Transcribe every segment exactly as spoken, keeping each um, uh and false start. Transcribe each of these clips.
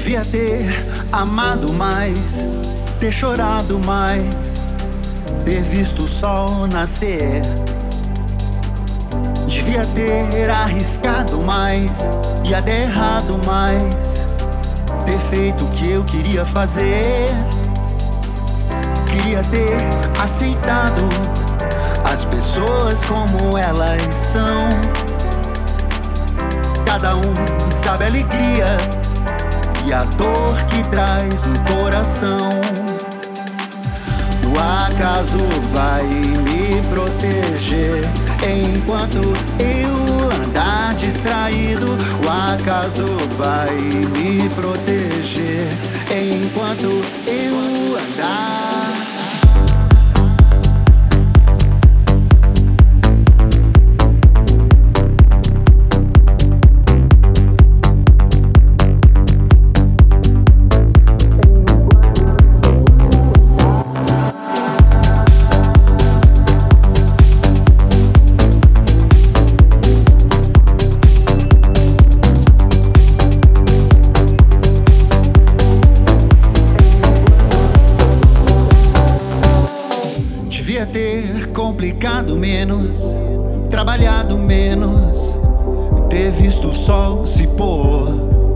Devia ter amado mais, ter chorado mais, ter visto o sol nascer. Devia ter arriscado mais e até errado mais, ter feito o que eu queria fazer. Queria ter aceitado as pessoas como elas são. Cada um sabe a alegria e a dor que traz no coração. O acaso vai me proteger enquanto eu andar distraído. O acaso vai me proteger enquanto eu andar. Devia ter complicado menos, trabalhado menos, ter visto o sol se pôr.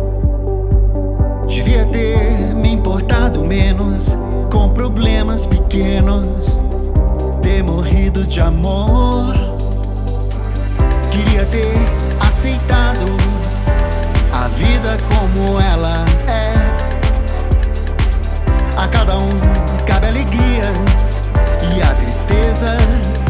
Devia ter me importado menos com problemas pequenos, ter morrido de amor. Queria ter aceitado a vida como ela é. A cada um cabe alegrias e a tristeza